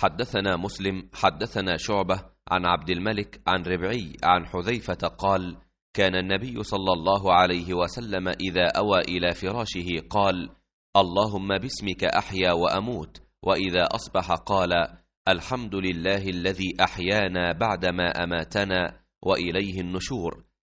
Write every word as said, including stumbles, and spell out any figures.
حدثنا مسلم حدثنا شعبة عن عبد الملك عن ربعي عن حذيفة قال: كان النبي صلى الله عليه وسلم إذا أوى إلى فراشه قال: اللهم باسمك أحيا وأموت. وإذا أصبح قال: الحمد لله الذي أحيانا بعدما أماتنا وإليه النشور.